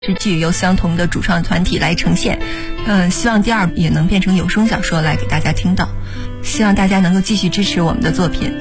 是具由相同的主创团体来呈现，希望第二部也能变成有声小说来给大家听到，希望大家能够继续支持我们的作品。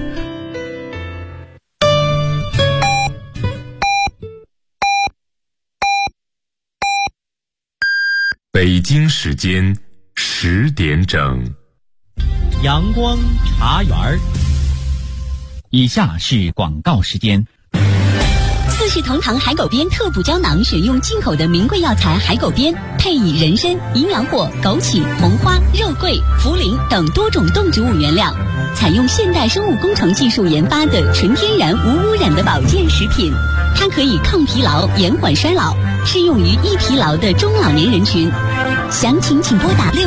北京时间10点整， 阳光茶园儿。以下是广告时间。 四世同堂海狗鞭特补胶囊选用进口的名贵药材海狗鞭，配以人参、银耳果、枸杞、红花、肉桂、茯苓等多种动植物原料，采用现代生物工程技术研发的纯天然无污染的保健食品。它可以抗疲劳、延缓衰老，适用于易疲劳的中老年人群。详情请拨打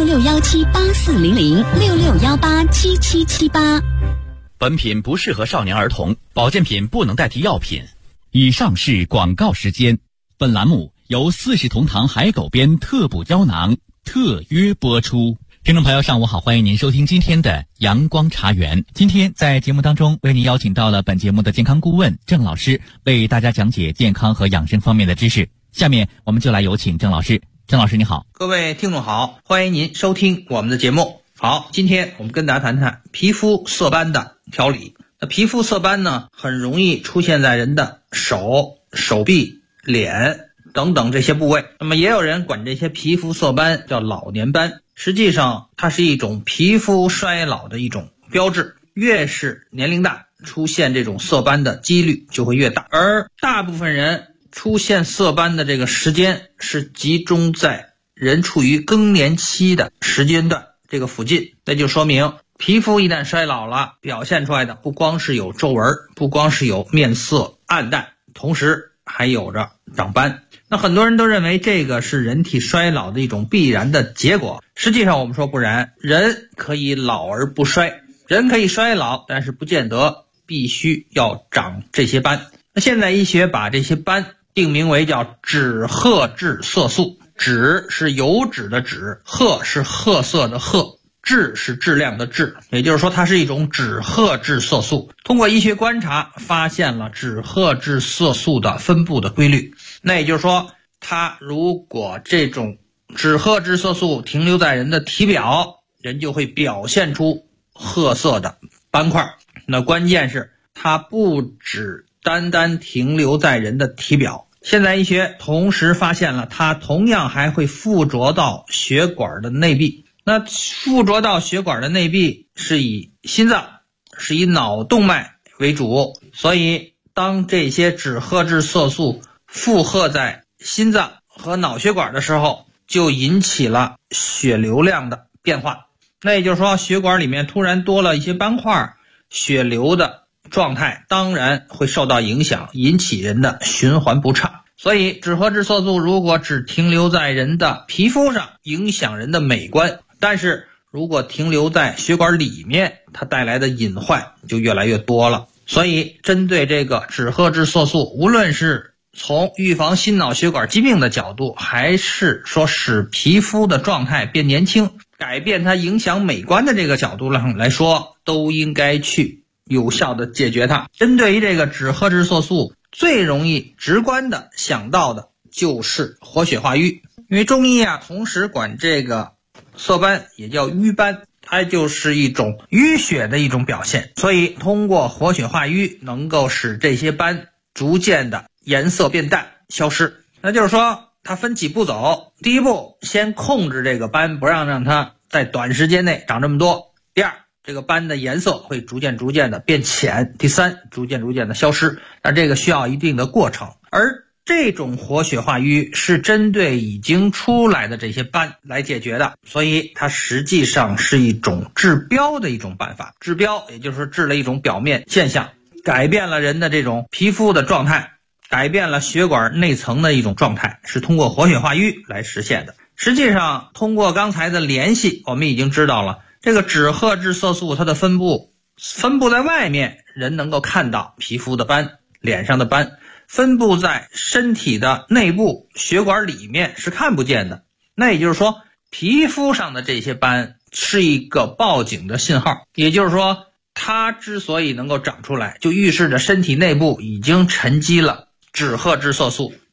6617840066187778。 本品不适合少年儿童，保健品不能代替药品。以上是广告时间。本栏目由四世同堂海狗鞭特补胶囊特约播出。听众朋友，上午好，欢迎您收听今天的阳光茶园。今天在节目当中为您邀请到了本节目的健康顾问郑老师，为大家讲解健康和养生方面的知识。下面我们就来有请郑老师。郑老师你好。 各位听众好，欢迎您收听我们的节目。好，今天我们跟大家谈谈皮肤色斑的调理。那皮肤色斑呢，很容易出现在人的手、手臂、脸等等这些部位。那么也有人管这些皮肤色斑叫老年斑，实际上它是一种皮肤衰老的一种标志，越是年龄大，出现这种色斑的几率就会越大。而大部分人出现色斑的这个时间是集中在人处于更年期的时间段这个附近，那就说明皮肤一旦衰老了，表现出来的不光是有皱纹，不光是有面色暗淡，同时还有着长斑。那很多人都认为这个是人体衰老的一种必然的结果，实际上我们说不然，人可以老而不衰，人可以衰老，但是不见得必须要长这些斑。那现代医学把这些斑定名为叫脂褐质色素，脂是油脂的脂，褐是褐色的褐，质是质量的质，也就是说它是一种脂褐质色素。通过医学观察发现了脂褐质色素的分布的规律，那也就是说它如果这种脂褐质色素停留在人的体表，人就会表现出褐色的斑块。那关键是它不只单单停留在人的体表，现代医学同时发现了它同样还会附着到血管的内壁。那附着到血管的内壁是以心脏，是以脑动脉为主，所以当这些脂褐质色素附合在心脏和脑血管的时候，就引起了血流量的变化。那也就是说血管里面突然多了一些斑块，血流的状态当然会受到影响，引起人的循环不畅。所以脂褐质色素如果只停留在人的皮肤上，影响人的美观，但是如果停留在血管里面，它带来的隐患就越来越多了。所以针对这个脂褐质色素，无论是从预防心脑血管疾病的角度，还是说使皮肤的状态变年轻，改变它影响美观的这个角度上来说，都应该去有效的解决它。针对于这个脂褐质色素，最容易直观的想到的就是活血化瘀。因为中医同时管这个色斑也叫瘀斑，它就是一种淤血的一种表现，所以通过活血化瘀能够使这些斑逐渐的颜色变淡消失。那就是说它分几步走，第一步先控制这个斑，不让它在短时间内长这么多。第二，这个斑的颜色会逐渐的变浅。第三，逐渐的消失，但这个需要一定的过程。而这种活血化瘀是针对已经出来的这些斑来解决的，所以它实际上是一种治标的一种办法。治标也就是治了一种表面现象，改变了人的这种皮肤的状态，改变了血管内层的一种状态，是通过活血化瘀来实现的。实际上通过刚才的联系，我们已经知道了这个脂褐质色素它的分布在外面，人能够看到皮肤的斑、脸上的斑，分布在身体的内部血管里面是看不见的。那也就是说皮肤上的这些斑是一个报警的信号，也就是说它之所以能够长出来，就预示着身体内部已经沉积了脂褐质色素。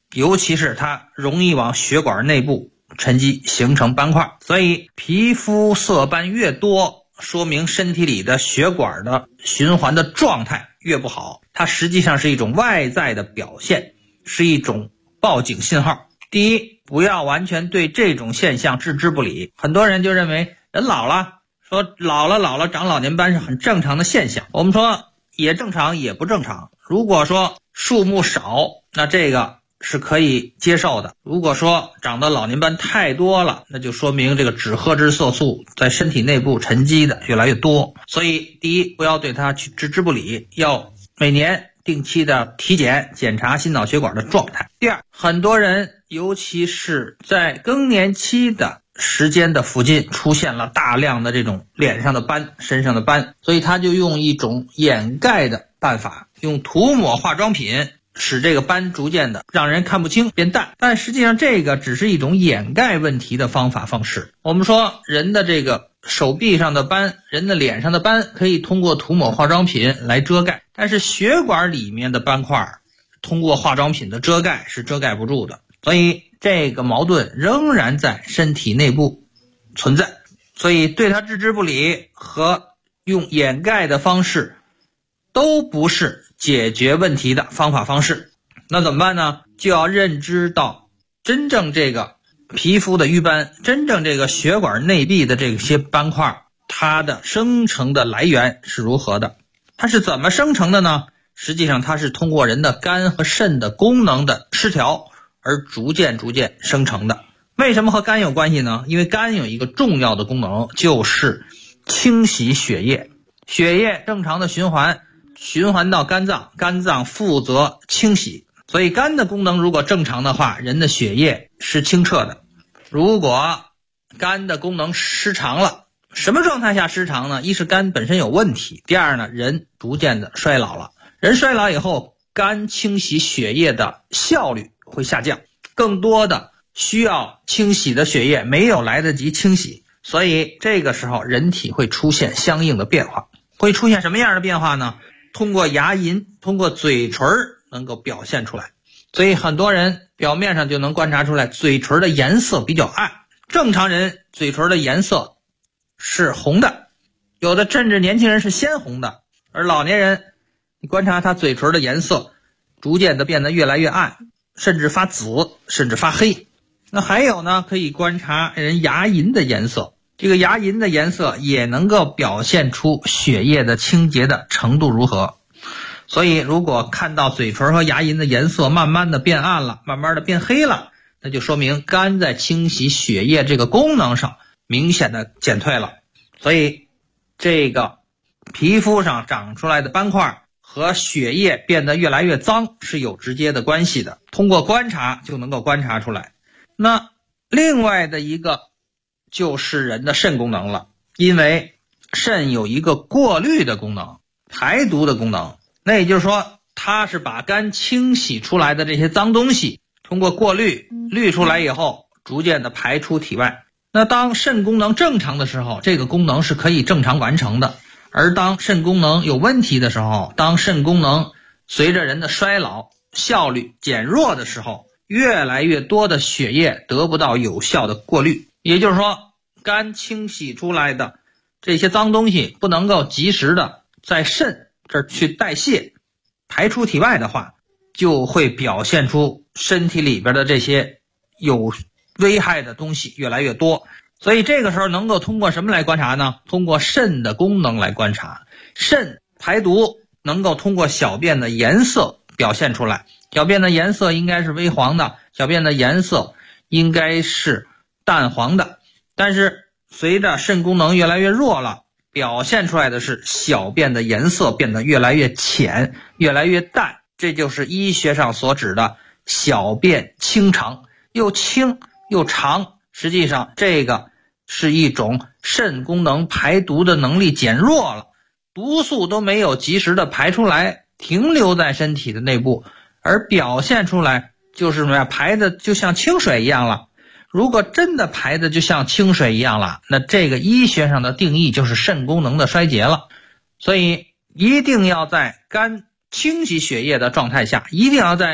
尤其是它容易往血管内部沉积形成斑块。所以皮肤色斑越多，说明身体里的血管的循环的状态越不好，它实际上是一种外在的表现，是一种报警信号。第一，不要完全对这种现象置之不理。很多人就认为人老了，说老了长老年斑是很正常的现象。我们说也正常也不正常。如果说数目少，那这个是可以接受的。如果说长的老年斑太多了，那就说明这个脂褐质色素在身体内部沉积的越来越多。所以第一，不要对它去置之不理，要每年定期的体检检查心脑血管的状态。第二，很多人尤其是在更年期的时间的附近出现了大量的这种脸上的斑、身上的斑，所以他就用一种掩盖的办法，用涂抹化妆品使这个斑逐渐的让人看不清变淡，但实际上这个只是一种掩盖问题的方式。我们说人的这个手臂上的斑、人的脸上的斑可以通过涂抹化妆品来遮盖，但是血管里面的斑块通过化妆品的遮盖是遮盖不住的，所以这个矛盾仍然在身体内部存在。所以对它置之不理和用掩盖的方式都不是解决问题的方式。那怎么办呢？就要认知到真正这个皮肤的瘀斑，真正这个血管内壁的这些斑块，它的生成的来源是如何的，它是怎么生成的呢？实际上它是通过人的肝和肾的功能的失调而逐渐生成的。为什么和肝有关系呢？因为肝有一个重要的功能，就是清洗血液。血液正常的循环到肝脏，肝脏负责清洗。所以肝的功能如果正常的话，人的血液是清澈的。如果肝的功能失常了，什么状态下失常呢？一是肝本身有问题，第二呢，人逐渐的衰老了。人衰老以后，肝清洗血液的效率会下降，更多的需要清洗的血液没有来得及清洗，所以这个时候人体会出现相应的变化。会出现什么样的变化呢？通过牙龈，通过嘴唇能够表现出来。所以很多人表面上就能观察出来，嘴唇的颜色比较暗。正常人嘴唇的颜色是红的，有的甚至年轻人是鲜红的，而老年人你观察他嘴唇的颜色逐渐的变得越来越暗，甚至发紫，甚至发黑。那还有呢，可以观察人牙龈的颜色，这个牙龈的颜色也能够表现出血液的清洁的程度如何。所以如果看到嘴唇和牙龈的颜色慢慢的变暗了，慢慢的变黑了，那就说明肝在清洗血液这个功能上明显的减退了。所以这个皮肤上长出来的斑块和血液变得越来越脏是有直接的关系的，通过观察就能够观察出来。那另外的一个就是人的肾功能了，因为肾有一个过滤的功能，排毒的功能。那也就是说，它是把肝清洗出来的这些脏东西通过过滤出来以后，逐渐的排出体外。那当肾功能正常的时候，这个功能是可以正常完成的。而当肾功能有问题的时候，当肾功能随着人的衰老效率减弱的时候，越来越多的血液得不到有效的过滤。也就是说，肝清洗出来的这些脏东西不能够及时的在肾这儿去代谢排出体外的话，就会表现出身体里边的这些有危害的东西越来越多。所以这个时候能够通过什么来观察呢？通过肾的功能来观察。肾排毒能够通过小便的颜色表现出来，小便的颜色应该是微黄的，小便的颜色应该是淡黄的。但是随着肾功能越来越弱了，表现出来的是小便的颜色变得越来越浅，越来越淡。这就是医学上所指的小便清长，又清又长。实际上这个是一种肾功能排毒的能力减弱了，毒素都没有及时的排出来，停留在身体的内部，而表现出来就是什么呀？排的就像清水一样了。如果真的排的就像清水一样了，那这个医学上的定义就是肾功能的衰竭了。所以一定要在肝清洗血液的状态下，一定要在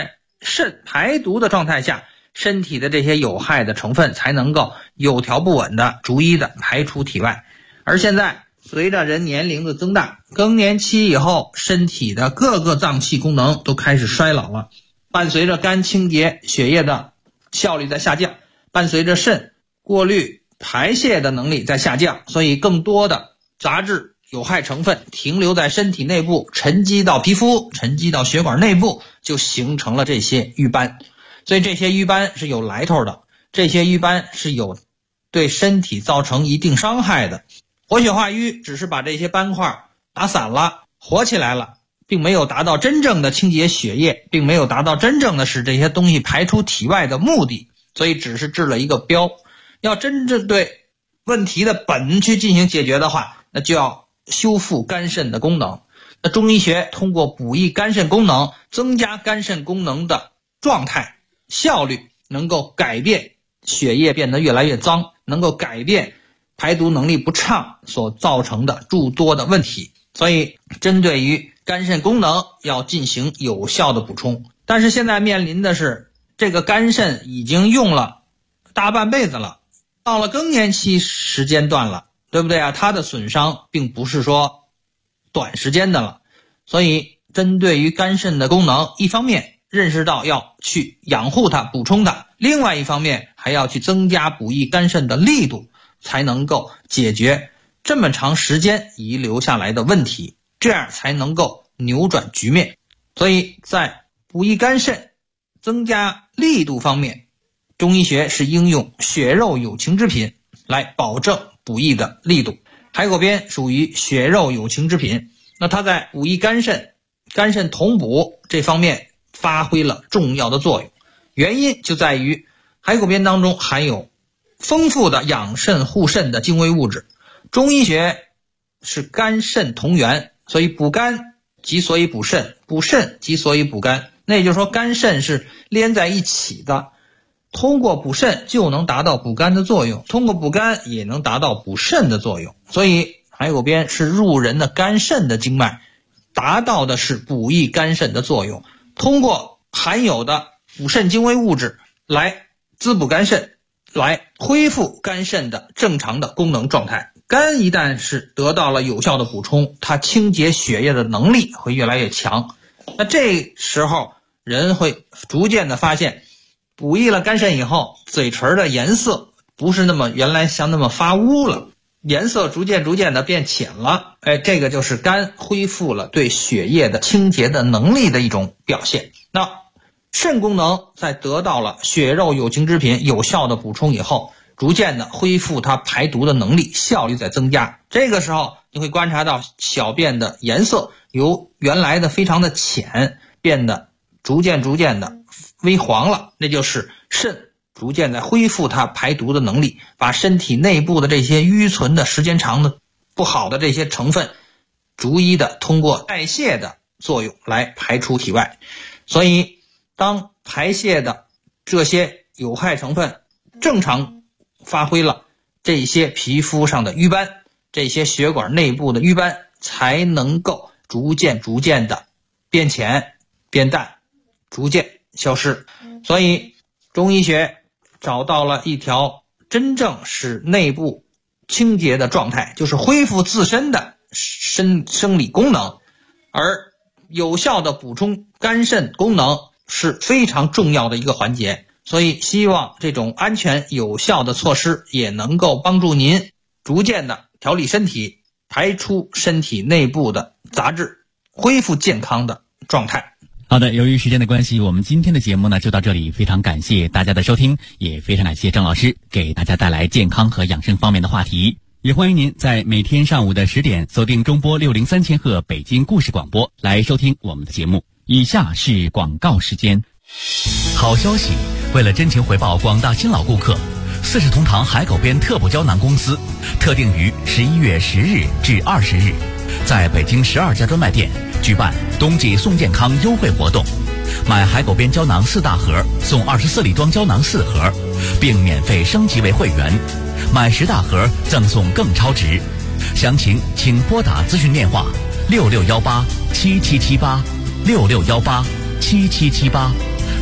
肾排毒的状态下，身体的这些有害的成分才能够有条不紊的逐一的排出体外。而现在随着人年龄的增大，更年期以后，身体的各个脏器功能都开始衰老了，伴随着肝清洁血液的效率在下降，伴随着肾过滤排泄的能力在下降，所以更多的杂质有害成分停留在身体内部，沉积到皮肤，沉积到血管内部，就形成了这些瘀斑。所以这些瘀斑是有来头的，这些瘀斑是有对身体造成一定伤害的。活血化瘀只是把这些斑块打散了，活起来了，并没有达到真正的清洁血液，并没有达到真正的使这些东西排出体外的目的，所以只是治了一个标。要真正对问题的本去进行解决的话，那就要修复肝肾的功能。那中医学通过补益肝肾功能，增加肝肾功能的状态效率，能够改变血液变得越来越脏，能够改变排毒能力不畅所造成的诸多的问题。所以针对于肝肾功能要进行有效的补充。但是现在面临的是，这个肝肾已经用了大半辈子了，到了更年期时间段了，对不对啊？它的损伤并不是说短时间的了。所以针对于肝肾的功能，一方面认识到要去养护它补充它，另外一方面还要去增加补益肝肾的力度，才能够解决这么长时间遗留下来的问题，这样才能够扭转局面。所以在补益肝肾增加力度方面，中医学是应用血肉有情之品来保证补益的力度。海狗鞭属于血肉有情之品，那它在补益肝肾、肝肾同补这方面发挥了重要的作用。原因就在于海狗鞭当中含有丰富的养肾护肾的精微物质。中医学是肝肾同源，所以补肝即所以补肾，补肾即所以补肝。那也就是说肝肾是连在一起的，通过补肾就能达到补肝的作用，通过补肝也能达到补肾的作用。所以海狗鞭是入人的肝肾的经脉，达到的是补益肝肾的作用，通过含有的补肾精微物质来滋补肝肾，来恢复肝肾的正常的功能状态。肝一旦是得到了有效的补充，它清洁血液的能力会越来越强。那这时候人会逐渐的发现，补益了肝肾以后，嘴唇的颜色不是那么原来像那么发乌了，颜色逐渐的变浅了。这个就是肝恢复了对血液的清洁的能力的一种表现。那肾功能在得到了血肉有情之品有效的补充以后，逐渐的恢复它排毒的能力，效率在增加。这个时候你会观察到小便的颜色由原来的非常的浅变得逐渐的微黄了，那就是肾逐渐在恢复它排毒的能力，把身体内部的这些淤存的时间长的不好的这些成分逐一的通过代谢的作用来排出体外。所以当排泄的这些有害成分正常发挥了，这些皮肤上的瘀斑，这些血管内部的瘀斑才能够逐渐的变浅变淡，逐渐消失。所以中医学找到了一条真正使内部清洁的状态，就是恢复自身的生理功能，而有效的补充肝肾功能是非常重要的一个环节。所以希望这种安全有效的措施也能够帮助您逐渐的调理身体，排出身体内部的杂质，恢复健康的状态。 好的，由于时间的关系，我们今天的节目呢就到这里，非常感谢大家的收听，也非常感谢郑老师给大家带来健康和养生方面的话题。也欢迎您在每天上午的10点锁定中波603千赫北京故事广播来收听我们的节目。以下是广告时间。好消息，为了真情回报广大新老顾客，四世同堂海狗鞭特补胶囊公司特定于11月10日至20日，在北京12家专卖店举办冬季送健康优惠活动，买海狗鞭胶囊4大盒送24粒装胶囊4盒，并免费升级为会员，买10大盒赠送更超值。详情请拨打咨询电话66187778 66187778，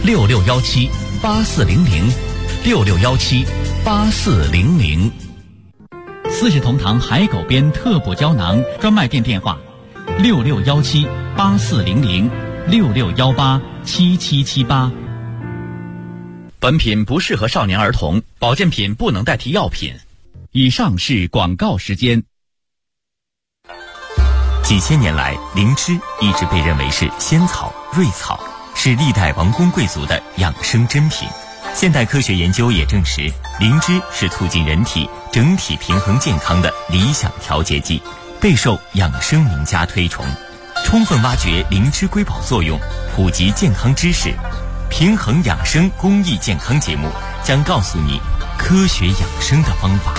66178400，66178400。四世同堂海狗鞭特补胶囊专卖店电话：66178400，66187778。本品不适合少年儿童，保健品不能代替药品。以上是广告时间。 几千年来，灵芝一直被认为是仙草、瑞草，是历代王公贵族的养生珍品。现代科学研究也证实，灵芝是促进人体整体平衡健康的理想调节剂，备受养生名家推崇。充分挖掘灵芝瑰宝作用，普及健康知识，平衡养生公益健康节目将告诉你科学养生的方法。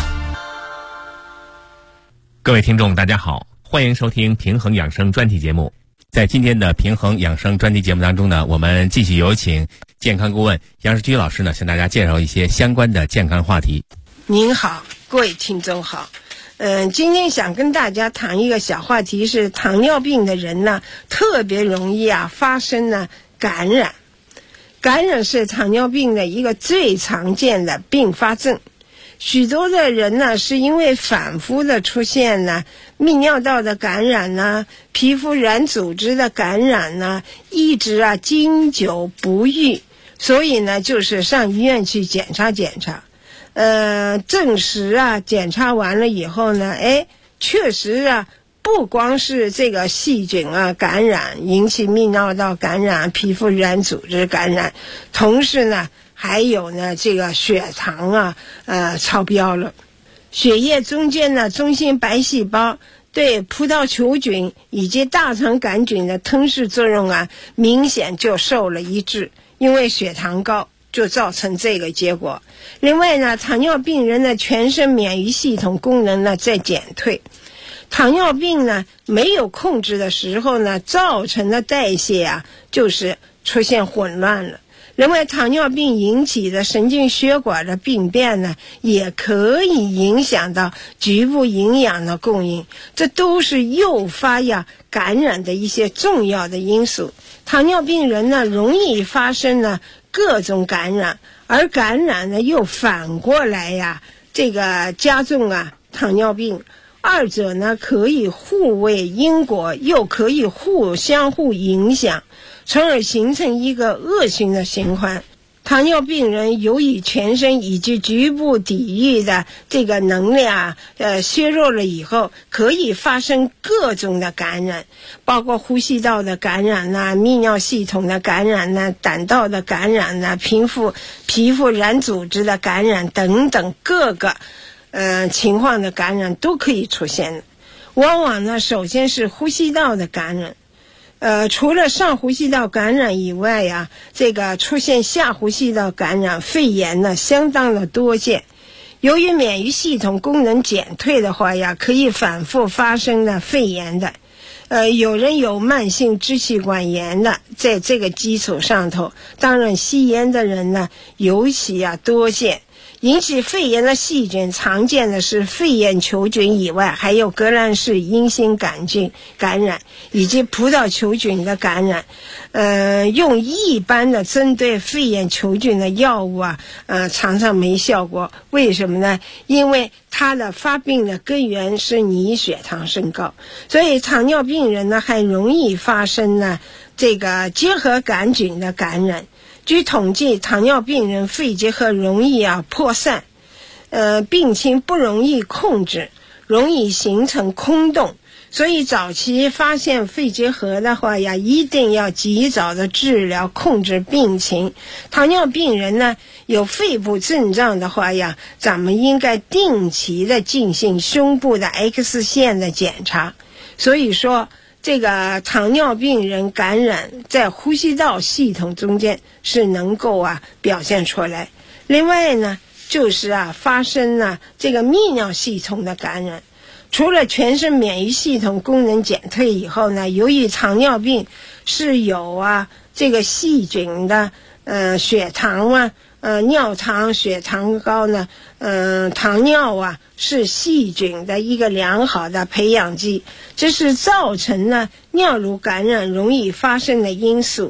各位听众大家好，欢迎收听平衡养生专题节目。在今天的平衡养生专题节目当中呢，我们继续有请健康顾问杨世居老师呢，向大家介绍一些相关的健康话题。 您好，各位听众好。今天想跟大家谈一个小话题，是糖尿病的人呢，特别容易发生呢感染。感染是糖尿病的一个最常见的并发症。许多的人呢，是因为反复的出现呢泌尿道的感染呢，皮肤软组织的感染呢，一直经久不愈，所以呢就是上医院去检查检查。证实检查完了以后呢，确实不光是这个细菌感染引起泌尿道感染、皮肤软组织感染，同时呢还有呢这个血糖超标了。血液中间呢中性白细胞对葡萄球菌以及大肠杆菌的吞噬作用明显就受了抑制，因为血糖高就造成这个结果。另外呢，糖尿病人的全身免疫系统功能呢在减退。糖尿病呢没有控制的时候呢，造成的代谢就是出现混乱了。另外，糖尿病引起的神经血管的病变呢，也可以影响到局部营养的供应，这都是诱发感染的一些重要的因素。糖尿病人呢，容易发生呢各种感染，而感染呢又反过来这个加重糖尿病。二者呢可以互为因果，又可以相互影响，从而形成一个恶性的循环。糖尿病人由于全身以及局部抵御的这个能量削弱了以后，可以发生各种的感染，包括呼吸道的感染泌尿系统的感染胆道的感染皮肤软组织的感染等等各个情况的感染都可以出现的。往往呢首先是呼吸道的感染。除了上呼吸道感染以外这个出现下呼吸道感染肺炎呢相当的多见。由于免疫系统功能减退的话可以反复发生的肺炎的。有人有慢性支气管炎的，在这个基础上头，当然吸烟的人呢尤其多见。引起肺炎的细菌常见的是肺炎球菌以外，还有革兰氏阴性杆菌感染以及葡萄球菌的感染。用一般的针对肺炎球菌的药物常常没效果。为什么呢？因为它的发病的根源是你血糖升高，所以糖尿病人呢还容易发生呢这个结核杆菌的感染。据统计，糖尿病人肺结核容易扩散，病情不容易控制，容易形成空洞。所以早期发现肺结核的话一定要及早的治疗控制病情。糖尿病人呢有肺部症状的话咱们应该定期的进行胸部的 X 线的检查。所以说这个糖尿病人感染在呼吸道系统中间是能够表现出来。另外呢就是发生这个泌尿系统的感染。除了全身免疫系统功能减退以后呢，由于糖尿病是有这个细菌的血糖尿糖血糖高呢，糖尿是细菌的一个良好的培养基，这是造成呢尿路感染容易发生的因素。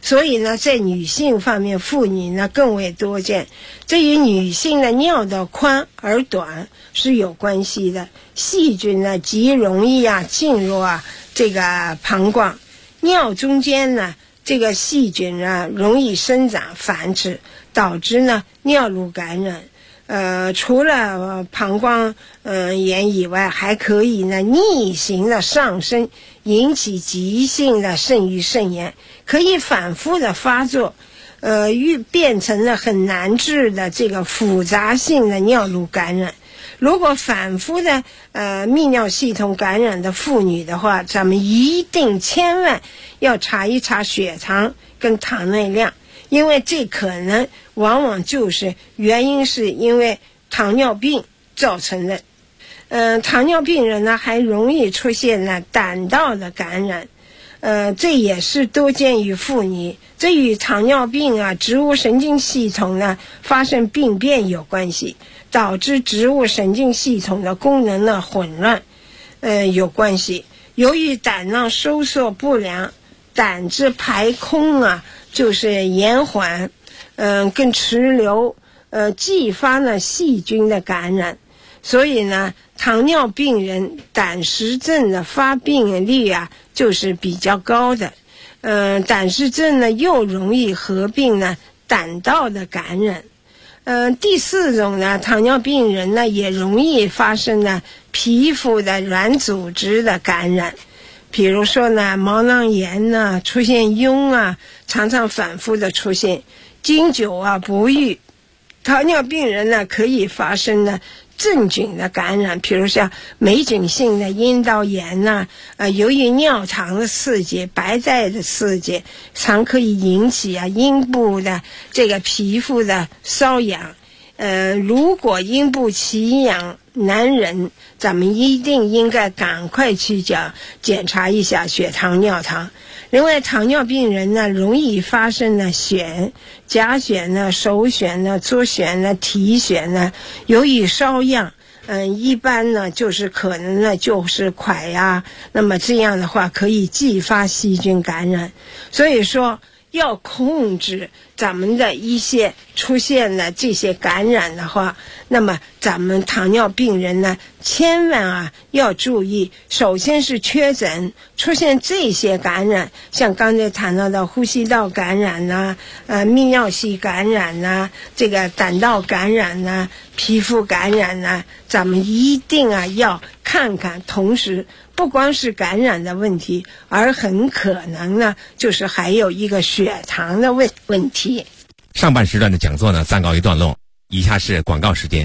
所以呢，在女性方面，妇女呢更为多见。这与女性的尿道宽而短是有关系的。细菌呢极容易进入这个膀胱，尿中间呢这个细菌容易生长繁殖，导致呢尿路感染。除了膀胱炎以外，还可以呢逆行的上升，引起急性的肾盂肾炎，可以反复的发作，变成了很难治的这个复杂性的尿路感染。如果反复的泌尿系统感染的妇女的话，咱们一定千万要查一查血糖跟糖耐量，因为这可能往往就是原因是因为糖尿病造成的。糖尿病人呢还容易出现了胆道的感染，这也是多见于妇女，这与糖尿病植物神经系统呢发生病变有关系，导致植物神经系统的功能的混乱有关系。由于胆囊收缩不良，胆汁排空就是延缓跟迟留，继发了细菌的感染。所以呢，糖尿病人胆石症的发病率就是比较高的。胆石症呢又容易合并呢胆道的感染。第四种呢，糖尿病人呢也容易发生呢皮肤的软组织的感染，比如说呢毛囊炎呢，出现痈常常反复的出现，经久不愈。糖尿病人呢可以发生呢真菌的感染，比如像霉菌性的阴道炎由于尿糖的刺激、白带的刺激，常可以引起阴部的这个皮肤的瘙痒。如果阴部奇痒难忍，咱们一定应该赶快去检查一下血糖、尿糖。另外，糖尿病人呢容易发生呢癣、甲癣呢、手癣呢、足癣呢、体癣呢，由于瘙痒，一般呢就是可能呢就是脍那么这样的话可以继发细菌感染。所以说要控制咱们的一些出现了这些感染的话，那么咱们糖尿病人呢千万要注意，首先是确诊出现这些感染，像刚才谈到的呼吸道感染泌尿系感染这个胆道感染皮肤感染咱们一定要看看。同时不光是感染的问题，而很可能呢就是还有一个血糖的问题。 上半时段的讲座呢暂告一段落，以下是广告时间。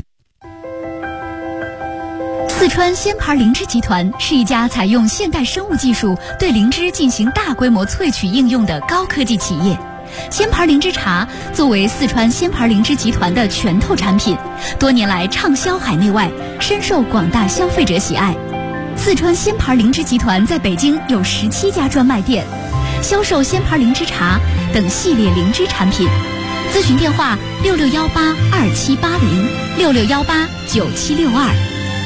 四川仙牌灵芝集团是一家采用现代生物技术对灵芝进行大规模萃取应用的高科技企业。仙牌灵芝茶作为四川仙牌灵芝集团的拳头产品，多年来畅销海内外，深受广大消费者喜爱。四川仙牌灵芝集团在北京有17家专卖店，销售仙牌灵芝茶等系列灵芝产品。咨询电话66182780，66189762。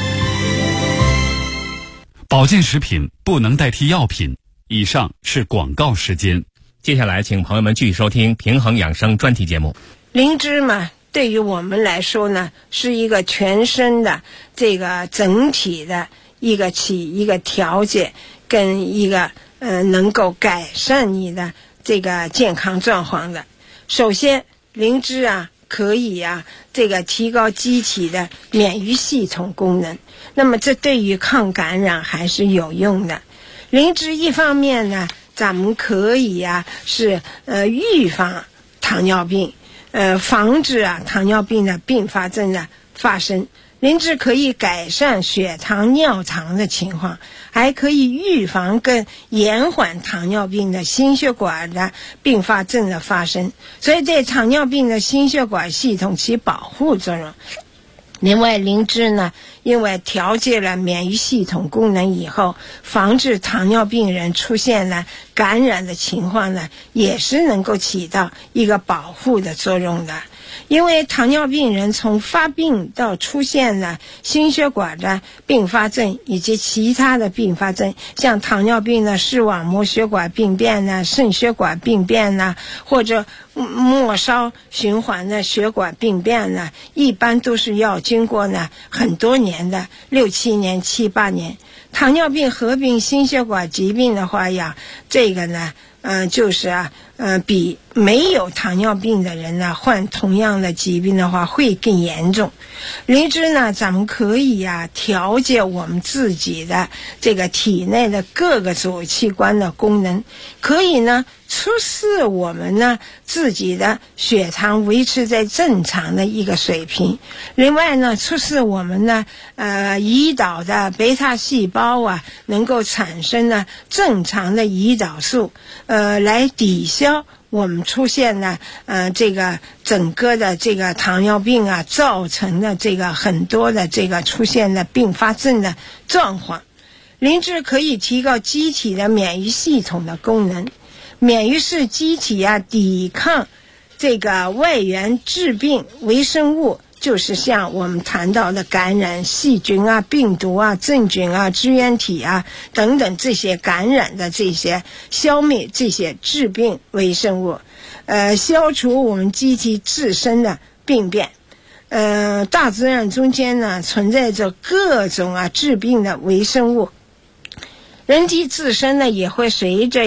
保健食品不能代替药品。以上是广告时间。 接下来请朋友们继续收听平衡养生专题节目。 灵芝嘛，对于我们来说呢，是一个全身的这个整体的一个调节，跟一个能够改善你的这个健康状况的。首先，灵芝可以这个提高机体的免疫系统功能，那么这对于抗感染还是有用的。灵芝一方面呢，咱们可以是预防糖尿病，防止糖尿病的并发症的发生。灵芝可以改善血糖、尿糖的情况，还可以预防跟延缓糖尿病的心血管的并发症的发生，所以对糖尿病的心血管系统起保护作用。另外，灵芝呢，因为调节了免疫系统功能以后，防治糖尿病人出现了感染的情况呢，也是能够起到一个保护的作用的。 因为糖尿病人从发病到出现了心血管的并发症以及其他的并发症，像糖尿病的视网膜血管病变呢、肾血管病变呢，或者末梢循环的血管病变呢，一般都是要经过呢很多年的6、7年、7、8年。糖尿病合并心血管疾病的话呀，这个呢就是比没有糖尿病的人呢患同样的疾病的话会更严重。灵芝呢，咱们可以调节我们自己的这个体内的各个主器官的功能，可以呢促使我们呢自己的血糖维持在正常的一个水平。另外呢，促使我们呢胰岛的贝塔细胞能够产生呢正常的胰岛素，来抵消我们出现呢这个整个的这个糖尿病造成的这个很多的这个出现的并发症的状况。灵芝可以提高机体的免疫系统的功能，免疫是机体抵抗这个外源致病微生物，就是像我们谈到的感染细菌病毒真菌支原体等等这些感染的这些，消灭这些致病微生物，消除我们机体自身的病变。大自然中间呢存在着各种致病的微生物，人体自身呢也会随着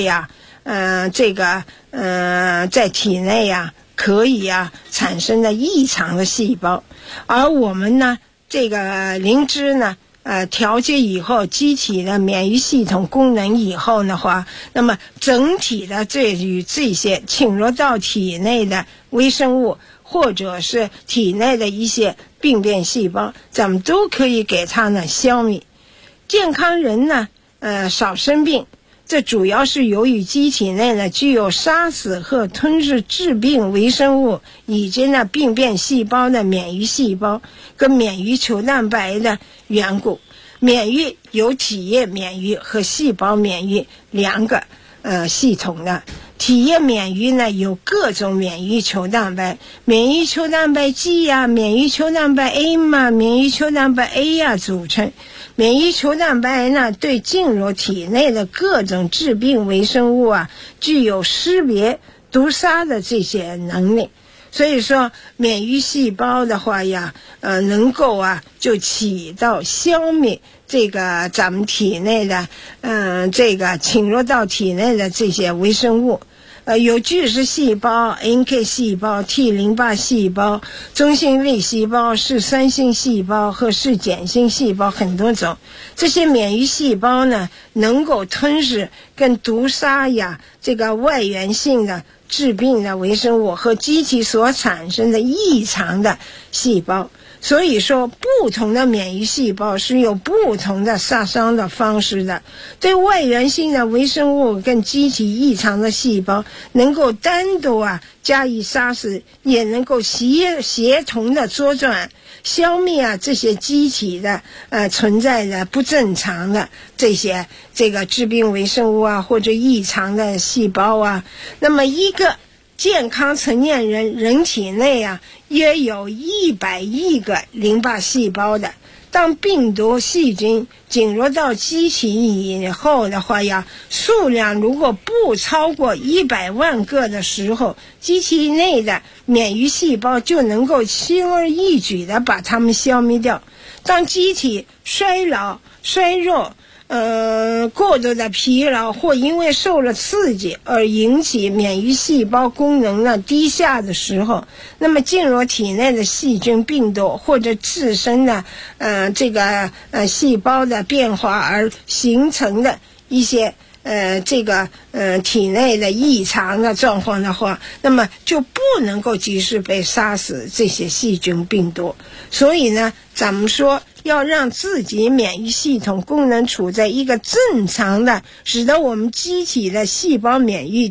在体内可以产生的异常的细胞，而我们呢这个灵芝呢调节以后，机体的免疫系统功能以后的话，那么整体的与这些侵入到体内的微生物或者是体内的一些病变细胞，咱们都可以给它呢消灭。健康人呢少生病，这主要是由于机体内呢具有杀死和吞噬致病微生物以及呢病变细胞的免疫细胞跟免疫球蛋白的缘故。免疫有体液免疫和细胞免疫两个系统的。体液免疫呢有各种免疫球蛋白，免疫球蛋白 G 免疫球蛋白 A 免疫球蛋白 A 组成。免疫球蛋白呢对进入体内的各种致病微生物具有识别毒杀的这些能力。所以说免疫细胞的话能够就起到消灭这个咱们体内的这个侵入到体内的这些微生物。有巨噬细胞、NK 细胞、T 淋巴细胞、中性粒细胞、嗜酸性细胞和嗜碱性细胞很多种。这些免疫细胞呢能够吞噬跟毒杀这个外源性的致病的微生物和机体所产生的异常的细胞。所以说不同的免疫细胞是有不同的杀伤的方式的。对外源性的微生物跟机体异常的细胞能够单独加以杀死，也能够协同的作转消灭这些机体的存在的不正常的这个致病微生物或者异常的细胞那么一个健康成年人体内约有100亿个淋巴细胞的。当病毒细菌进入到机体以后的话数量如果不超过100万个的时候，机体内的免疫细胞就能够轻而易举的把它们消灭掉。当机体衰老、衰弱过度的疲劳或因为受了刺激而引起免疫细胞功能低下的时候，那么进入体内的细菌、病毒或者自身的这个细胞的变化而形成的一些体内的异常的状况的话，那么就不能够及时被杀死这些细菌病毒。所以呢咱们说要让自己免疫系统功能处在一个正常的，使得我们机体的细胞免疫